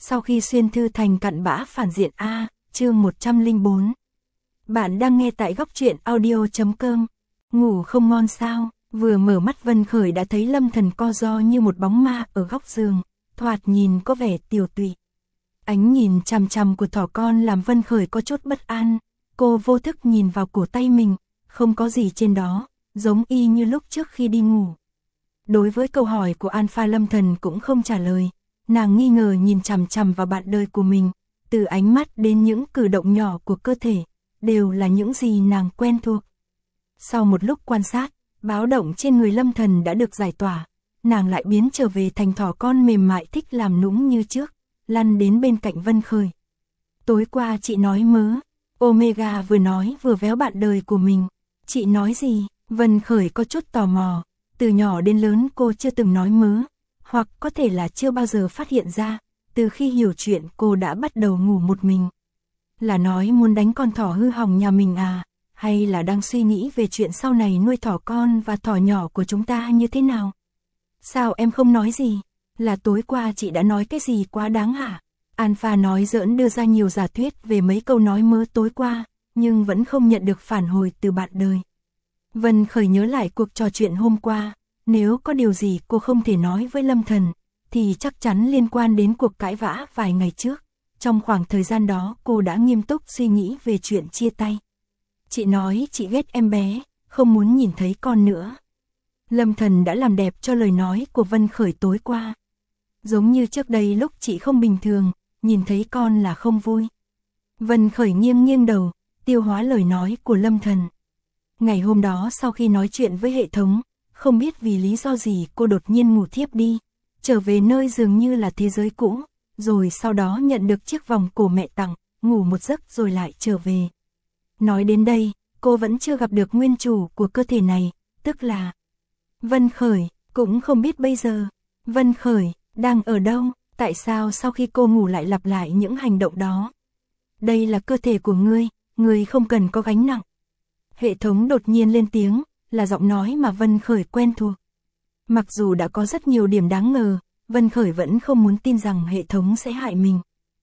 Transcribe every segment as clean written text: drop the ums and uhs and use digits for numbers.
Sau khi xuyên thư thành cặn bã phản diện A, chương 104. Bạn đang nghe tại góc truyện audio.com. Ngủ không ngon sao? Vừa mở mắt Vân Khởi đã thấy Lâm Thần co ro như một bóng ma ở góc giường, thoạt nhìn có vẻ tiều tụy. Ánh nhìn chằm chằm của thỏ con làm Vân Khởi có chút bất an. Cô vô thức nhìn vào cổ tay mình, không có gì trên đó, giống y như lúc trước khi đi ngủ. Đối với câu hỏi của Alpha, Lâm Thần cũng không trả lời. Nàng nghi ngờ nhìn chằm chằm vào bạn đời của mình, từ ánh mắt đến những cử động nhỏ của cơ thể, đều là những gì nàng quen thuộc. Sau một lúc quan sát, báo động trên người Lâm Thần đã được giải tỏa, nàng lại biến trở về thành thỏ con mềm mại thích làm nũng như trước, lăn đến bên cạnh Vân Khởi. Tối qua chị nói mớ, Omega vừa nói vừa véo bạn đời của mình. Chị nói gì? Vân Khởi có chút tò mò, từ nhỏ đến lớn cô chưa từng nói mớ. Hoặc có thể là chưa bao giờ phát hiện ra, từ khi hiểu chuyện cô đã bắt đầu ngủ một mình. Là nói muốn đánh con thỏ hư hỏng nhà mình à, hay là đang suy nghĩ về chuyện sau này nuôi thỏ con và thỏ nhỏ của chúng ta như thế nào? Sao em không nói gì? Là tối qua chị đã nói cái gì quá đáng hả? Alpha nói giỡn đưa ra nhiều giả thuyết về mấy câu nói mớ tối qua, nhưng vẫn không nhận được phản hồi từ bạn đời. Vân Khởi nhớ lại cuộc trò chuyện hôm qua. Nếu có điều gì cô không thể nói với Lâm Thần, thì chắc chắn liên quan đến cuộc cãi vã vài ngày trước. Trong khoảng thời gian đó cô đã nghiêm túc suy nghĩ về chuyện chia tay. Chị nói chị ghét em bé, không muốn nhìn thấy con nữa. Lâm Thần đã làm đẹp cho lời nói của Vân Khởi tối qua. Giống như trước đây lúc chị không bình thường, nhìn thấy con là không vui. Vân Khởi nghiêng nghiêng đầu, tiêu hóa lời nói của Lâm Thần. Ngày hôm đó sau khi nói chuyện với hệ thống, không biết vì lý do gì cô đột nhiên ngủ thiếp đi, trở về nơi dường như là thế giới cũ, rồi sau đó nhận được chiếc vòng cổ mẹ tặng, ngủ một giấc rồi lại trở về. Nói đến đây, cô vẫn chưa gặp được nguyên chủ của cơ thể này, tức là Vân Khởi, cũng không biết bây giờ, Vân Khởi, đang ở đâu, tại sao sau khi cô ngủ lại lặp lại những hành động đó. Đây là cơ thể của ngươi không cần có gánh nặng. Hệ thống đột nhiên lên tiếng, là giọng nói mà Vân Khởi quen thuộc. Mặc dù đã có rất nhiều điểm đáng ngờ, Vân Khởi vẫn không muốn tin rằng hệ thống sẽ hại mình.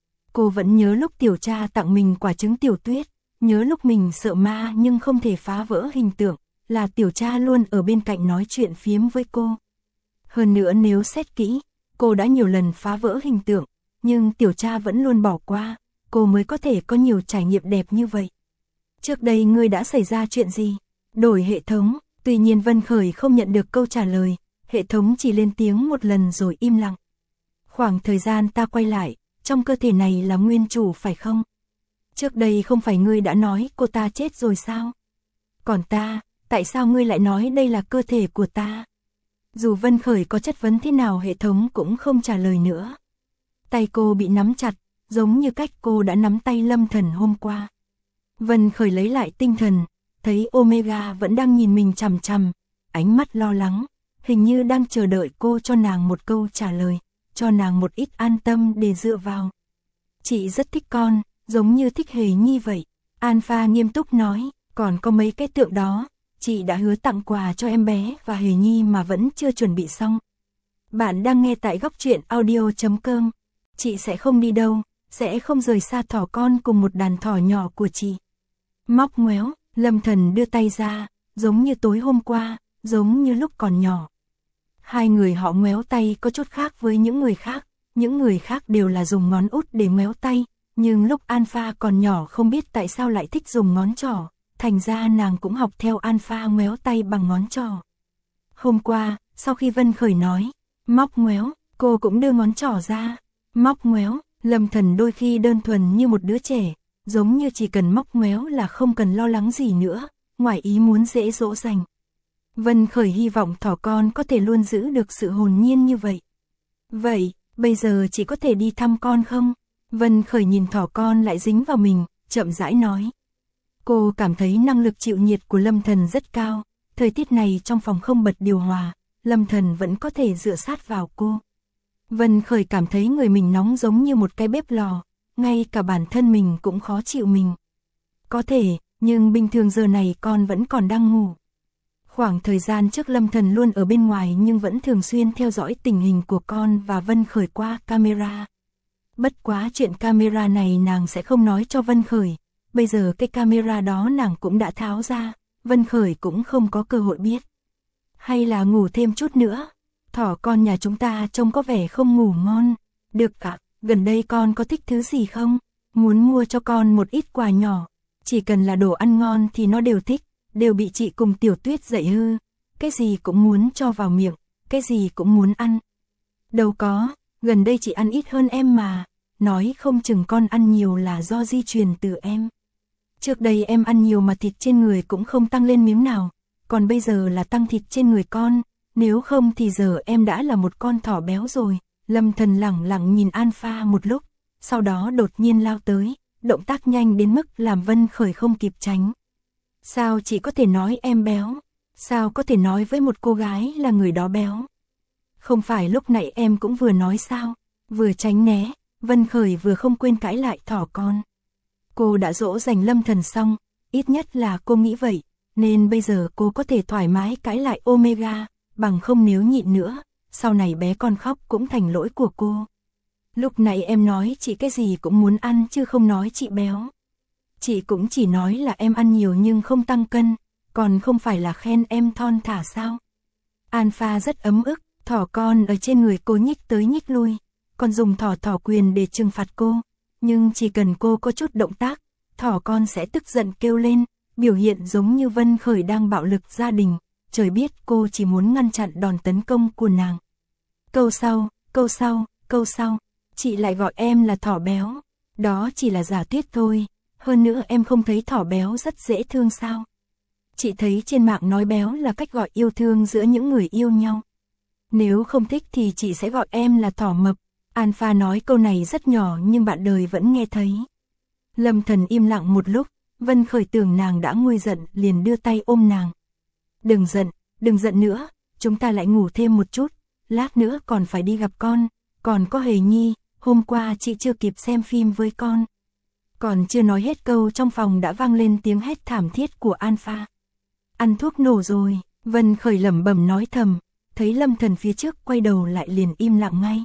Cô vẫn nhớ lúc tiểu cha tặng mình quả trứng tiểu tuyết, nhớ lúc mình sợ ma nhưng không thể phá vỡ hình tượng, là tiểu cha luôn ở bên cạnh nói chuyện phiếm với cô. Hơn nữa nếu xét kỹ, cô đã nhiều lần phá vỡ hình tượng, nhưng tiểu cha vẫn luôn bỏ qua, cô mới có thể có nhiều trải nghiệm đẹp như vậy. Trước đây ngươi đã xảy ra chuyện gì? Đổi hệ thống, tuy nhiên Vân Khởi không nhận được câu trả lời, hệ thống chỉ lên tiếng một lần rồi im lặng. Khoảng thời gian ta quay lại, trong cơ thể này là nguyên chủ phải không? Trước đây không phải ngươi đã nói cô ta chết rồi sao? Còn ta, tại sao ngươi lại nói đây là cơ thể của ta? Dù Vân Khởi có chất vấn thế nào hệ thống cũng không trả lời nữa. Tay cô bị nắm chặt, giống như cách cô đã nắm tay Lâm Thần hôm qua. Vân Khởi lấy lại tinh thần, thấy Omega vẫn đang nhìn mình chằm chằm, ánh mắt lo lắng, hình như đang chờ đợi cô cho nàng một câu trả lời, cho nàng một ít an tâm để dựa vào. Chị rất thích con, giống như thích Hề Nhi vậy. Alpha nghiêm túc nói, còn có mấy cái tượng đó, chị đã hứa tặng quà cho em bé và Hề Nhi mà vẫn chưa chuẩn bị xong. Bạn đang nghe tại góc truyện audio.com. Chị sẽ không đi đâu, sẽ không rời xa thỏ con cùng một đàn thỏ nhỏ của chị. Móc ngoéo, Lâm Thần đưa tay ra, giống như tối hôm qua, giống như lúc còn nhỏ. Hai người họ ngoéo tay có chút khác với những người khác đều là dùng ngón út để ngoéo tay, nhưng lúc Alpha còn nhỏ không biết tại sao lại thích dùng ngón trỏ, thành ra nàng cũng học theo Alpha ngoéo tay bằng ngón trỏ. Hôm qua, sau khi Vân Khởi nói, móc ngoéo, cô cũng đưa ngón trỏ ra, móc ngoéo, Lâm Thần đôi khi đơn thuần như một đứa trẻ, giống như chỉ cần móc ngoéo là không cần lo lắng gì nữa, ngoài ý muốn dễ dỗ dành. Vân Khởi hy vọng thỏ con có thể luôn giữ được sự hồn nhiên như vậy. Vậy, bây giờ chỉ có thể đi thăm con không? Vân Khởi nhìn thỏ con lại dính vào mình, chậm rãi nói. Cô cảm thấy năng lực chịu nhiệt của Lâm Thần rất cao, thời tiết này trong phòng không bật điều hòa, Lâm Thần vẫn có thể dựa sát vào cô. Vân Khởi cảm thấy người mình nóng giống như một cái bếp lò, ngay cả bản thân mình cũng khó chịu mình. Có thể, nhưng bình thường giờ này con vẫn còn đang ngủ. Khoảng thời gian trước Lâm Thần luôn ở bên ngoài nhưng vẫn thường xuyên theo dõi tình hình của con và Vân Khởi qua camera. Bất quá chuyện camera này nàng sẽ không nói cho Vân Khởi, bây giờ cái camera đó nàng cũng đã tháo ra, Vân Khởi cũng không có cơ hội biết. Hay là ngủ thêm chút nữa, thỏ con nhà chúng ta trông có vẻ không ngủ ngon. Được ạ, gần đây con có thích thứ gì không? Muốn mua cho con một ít quà nhỏ, chỉ cần là đồ ăn ngon thì nó đều thích, đều bị chị cùng Tiểu Tuyết dạy hư, cái gì cũng muốn cho vào miệng, cái gì cũng muốn ăn. Đâu có, gần đây chị ăn ít hơn em mà, nói không chừng con ăn nhiều là do di truyền từ em. Trước đây em ăn nhiều mà thịt trên người cũng không tăng lên miếng nào, còn bây giờ là tăng thịt trên người con, nếu không thì giờ em đã là một con thỏ béo rồi. Lâm Thần lẳng lặng nhìn Alpha một lúc, sau đó đột nhiên lao tới, động tác nhanh đến mức làm Vân Khởi không kịp tránh. Sao chị có thể nói em béo? Sao có thể nói với một cô gái là người đó béo? Không phải lúc nãy em cũng vừa nói sao? Vừa tránh né, Vân Khởi vừa không quên cãi lại thỏ con. Cô đã dỗ dành Lâm Thần xong, ít nhất là cô nghĩ vậy, nên bây giờ cô có thể thoải mái cãi lại Omega, bằng không nếu nhịn nữa, sau này bé con khóc cũng thành lỗi của cô. Lúc nãy em nói chị cái gì cũng muốn ăn chứ không nói chị béo. Chị cũng chỉ nói là em ăn nhiều nhưng không tăng cân, còn không phải là khen em thon thả sao? Alpha rất ấm ức, thỏ con ở trên người cô nhích tới nhích lui, còn dùng thỏ quyền để trừng phạt cô. Nhưng chỉ cần cô có chút động tác, thỏ con sẽ tức giận kêu lên, biểu hiện giống như Vân Khởi đang bạo lực gia đình. Trời biết cô chỉ muốn ngăn chặn đòn tấn công của nàng. Câu sau, chị lại gọi em là thỏ béo. Đó chỉ là giả thuyết thôi, hơn nữa em không thấy thỏ béo rất dễ thương sao? Chị thấy trên mạng nói béo là cách gọi yêu thương giữa những người yêu nhau. Nếu không thích thì chị sẽ gọi em là thỏ mập. Alpha nói câu này rất nhỏ nhưng bạn đời vẫn nghe thấy. Lâm Thần im lặng một lúc, Vân Khởi tưởng nàng đã nguôi giận liền đưa tay ôm nàng. Đừng giận nữa, chúng ta lại ngủ thêm một chút, lát nữa còn phải đi gặp con, còn có Hề Nhi, hôm qua chị chưa kịp xem phim với con. Còn chưa nói hết câu trong phòng đã vang lên tiếng hét thảm thiết của Alpha. Ăn thuốc nổ rồi, Vân Khởi lẩm bẩm nói thầm, thấy Lâm Thần phía trước quay đầu lại liền im lặng ngay.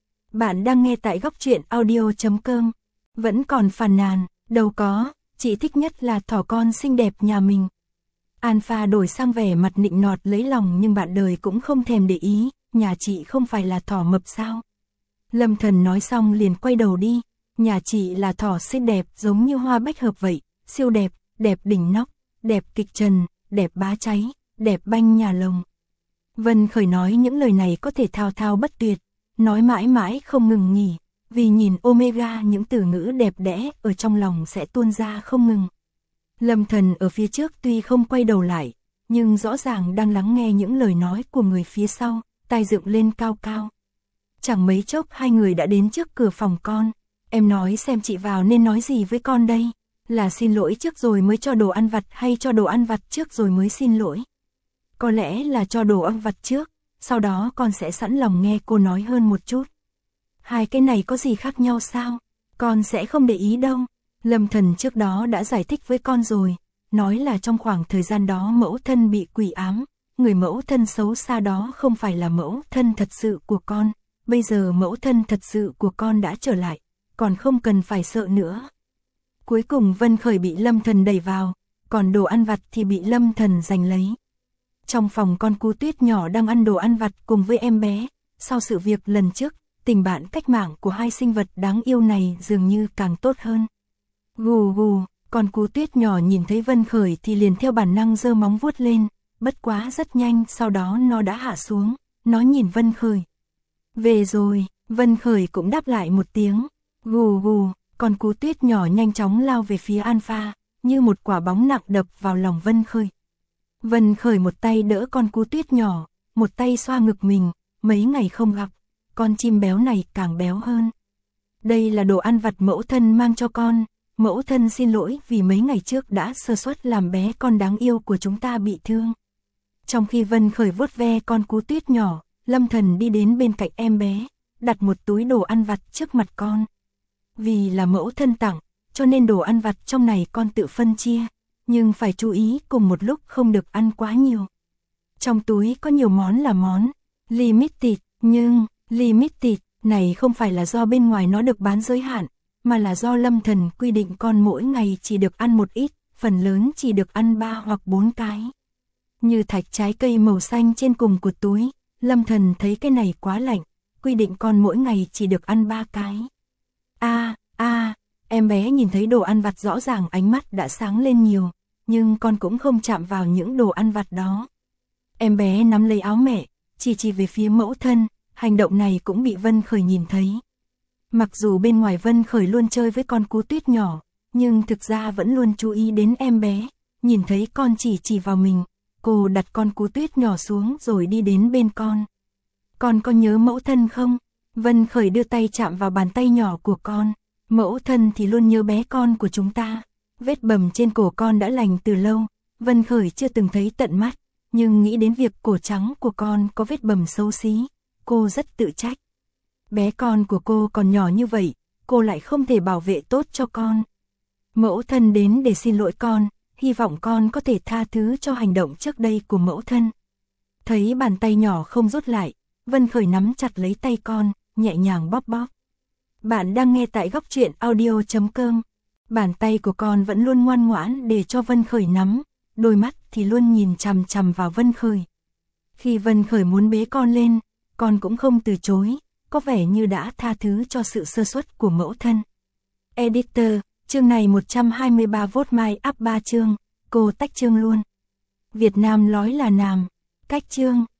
Bạn đang nghe tại góc truyện audio.com, vẫn còn phàn nàn, đâu có, chị thích nhất là thỏ con xinh đẹp nhà mình. Alpha đổi sang vẻ mặt nịnh nọt lấy lòng nhưng bạn đời cũng không thèm để ý, nhà chị không phải là thỏ mập sao? Lâm Thần nói xong liền quay đầu đi, nhà chị là thỏ xinh đẹp giống như hoa bách hợp vậy, siêu đẹp, đẹp đỉnh nóc, đẹp kịch trần, đẹp bá cháy, đẹp banh nhà lồng. Vân Khởi nói những lời này có thể thao thao bất tuyệt, nói mãi mãi không ngừng nghỉ, vì nhìn Omega những từ ngữ đẹp đẽ ở trong lòng sẽ tuôn ra không ngừng. Lâm Thần ở phía trước tuy không quay đầu lại, nhưng rõ ràng đang lắng nghe những lời nói của người phía sau, tai dựng lên cao cao. Chẳng mấy chốc hai người đã đến trước cửa phòng con. Em nói xem chị vào nên nói gì với con đây? Là xin lỗi trước rồi mới cho đồ ăn vặt hay cho đồ ăn vặt trước rồi mới xin lỗi? Có lẽ là cho đồ ăn vặt trước, sau đó con sẽ sẵn lòng nghe cô nói hơn một chút. Hai cái này có gì khác nhau sao? Con sẽ không để ý đâu. Lâm Thần trước đó đã giải thích với con rồi, nói là trong khoảng thời gian đó mẫu thân bị quỷ ám, người mẫu thân xấu xa đó không phải là mẫu thân thật sự của con, bây giờ mẫu thân thật sự của con đã trở lại, còn không cần phải sợ nữa. Cuối cùng Vân Khởi bị Lâm Thần đẩy vào, còn đồ ăn vặt thì bị Lâm Thần giành lấy. Trong phòng con cú Tuyết nhỏ đang ăn đồ ăn vặt cùng với em bé, sau sự việc lần trước, tình bạn cách mạng của hai sinh vật đáng yêu này dường như càng tốt hơn. Gù gù, con cú Tuyết nhỏ nhìn thấy Vân Khởi thì liền theo bản năng giơ móng vuốt lên, bất quá rất nhanh sau đó nó đã hạ xuống, nó nhìn Vân Khởi. Về rồi, Vân Khởi cũng đáp lại một tiếng, gù gù, con cú Tuyết nhỏ nhanh chóng lao về phía Alpha, như một quả bóng nặng đập vào lòng Vân Khởi. Vân Khởi một tay đỡ con cú Tuyết nhỏ, một tay xoa ngực mình, mấy ngày không gặp, con chim béo này càng béo hơn. Đây là đồ ăn vặt mẫu thân mang cho con, mẫu thân xin lỗi vì mấy ngày trước đã sơ suất làm bé con đáng yêu của chúng ta bị thương. Trong khi Vân Khởi vuốt ve con cú Tuyết nhỏ, Lâm Thần đi đến bên cạnh em bé, đặt một túi đồ ăn vặt trước mặt con. Vì là mẫu thân tặng, cho nên đồ ăn vặt trong này con tự phân chia, nhưng phải chú ý cùng một lúc không được ăn quá nhiều. Trong túi có nhiều món là món limited, nhưng limited Này không phải là do bên ngoài nó được bán giới hạn, mà là do Lâm Thần quy định con mỗi ngày chỉ được ăn một ít, phần lớn chỉ được ăn 3 hoặc 4 cái. Như thạch trái cây màu xanh trên cùng của túi, Lâm Thần thấy cái này quá lạnh, quy định con mỗi ngày chỉ được ăn 3 cái. Em bé nhìn thấy đồ ăn vặt rõ ràng ánh mắt đã sáng lên nhiều, nhưng con cũng không chạm vào những đồ ăn vặt đó. Em bé nắm lấy áo mẹ, chỉ về phía mẫu thân, hành động này cũng bị Vân Khởi nhìn thấy. Mặc dù bên ngoài Vân Khởi luôn chơi với con cú tuyết nhỏ, nhưng thực ra vẫn luôn chú ý đến em bé, nhìn thấy con chỉ vào mình, cô đặt con cú tuyết nhỏ xuống rồi đi đến bên con. Con có nhớ mẫu thân không? Vân Khởi đưa tay chạm vào bàn tay nhỏ của con. Mẫu thân thì luôn nhớ bé con của chúng ta. Vết bầm trên cổ con đã lành từ lâu, Vân Khởi chưa từng thấy tận mắt, nhưng nghĩ đến việc cổ trắng của con có vết bầm xấu xí, cô rất tự trách. Bé con của cô còn nhỏ như vậy, cô lại không thể bảo vệ tốt cho con. Mẫu thân đến để xin lỗi con, hy vọng con có thể tha thứ cho hành động trước đây của mẫu thân. Thấy bàn tay nhỏ không rút lại, Vân Khởi nắm chặt lấy tay con, nhẹ nhàng bóp bóp. Bạn đang nghe tại góc truyện audio.com. Bàn tay của con vẫn luôn ngoan ngoãn để cho Vân Khởi nắm, đôi mắt thì luôn nhìn chằm chằm vào Vân Khởi. Khi Vân Khởi muốn bế con lên, con cũng không từ chối, có vẻ như đã tha thứ cho sự sơ suất của mẫu thân. Editor, chương này 123 vote my up 3 chương, cô tách chương luôn. Việt Nam nói là làm, cách chương.